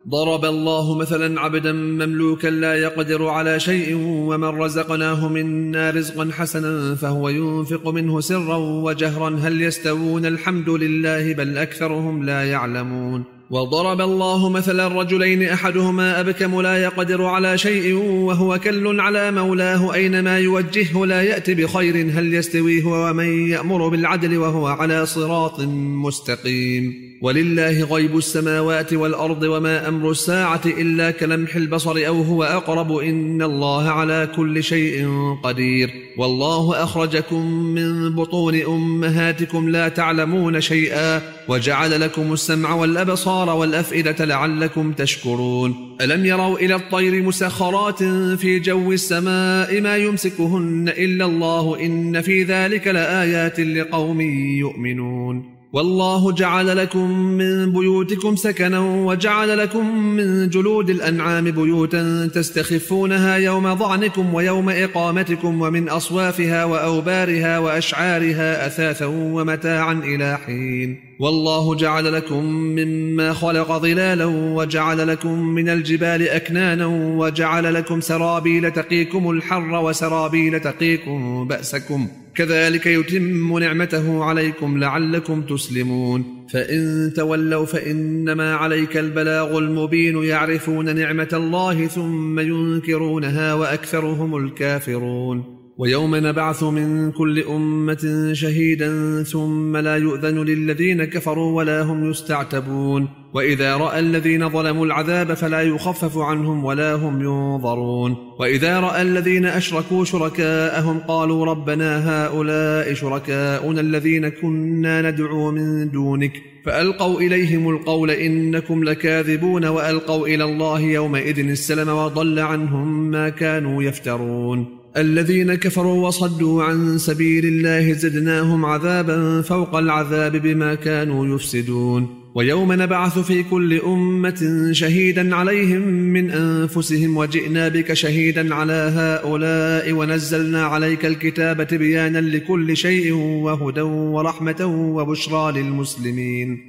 ضرب الله مثلا عبدا مملوكا لا يقدر على شيء ومن رزقناه منا رزقا حسنا فهو ينفق منه سرا وجهرا هل يستوون الحمد لله بل أكثرهم لا يعلمون. وضرب الله مثلا رجلين أحدهما أبكم لا يقدر على شيء وهو كل على مولاه أينما يوجهه لا يأتي بخير هل يستوي هو ومن يأمر بالعدل وهو على صراط مستقيم. ولله غيب السماوات والأرض وما أمر الساعة إلا كلمح البصر أو هو أقرب إن الله على كل شيء قدير. والله أخرجكم من بطون أمهاتكم لا تعلمون شيئا وجعل لكم السمع والأبصار والأفئدة لعلكم تشكرون. ألم يروا إلى الطير مسخرات في جو السماء ما يمسكهن إلا الله إن في ذلك لآيات لقوم يؤمنون. والله جعل لكم من بيوتكم سكنا وجعل لكم من جلود الأنعام بيوتا تستخفونها يوم ضعنكم ويوم إقامتكم ومن أصوافها وأوبارها وأشعارها أثاثا ومتاعا إلى حين. والله جعل لكم مما خلق ظلالا وجعل لكم من الجبال أكنانا وجعل لكم سرابيل تقيكم الحر وسرابيل تقيكم بأسكم كذلك يتم نعمته عليكم لعلكم تسلمون. فإن تولوا فإنما عليك البلاغ المبين يعرفون نعمة الله ثم ينكرونها وأكثرهم الكافرون. ويوم نبعث من كل أمة شهيدا ثم لا يؤذن للذين كفروا ولا هم يستعتبون. وإذا رأى الذين ظلموا العذاب فلا يخفف عنهم ولا هم ينظرون. وإذا رأى الذين أشركوا شركاءهم قالوا ربنا هؤلاء شركاؤنا الذين كنا ندعو من دونك فألقوا إليهم القول إنكم لكاذبون وألقوا إلى الله يومئذ السلم وضل عنهم ما كانوا يفترون. الذين كفروا وصدوا عن سبيل الله زدناهم عذابا فوق العذاب بما كانوا يفسدون. ويوم نبعث في كل أمة شهيدا عليهم من أنفسهم وجئنا بك شهيدا على هؤلاء ونزلنا عليك الكتاب تبيانا لكل شيء وهدى ورحمة وبشرى للمسلمين.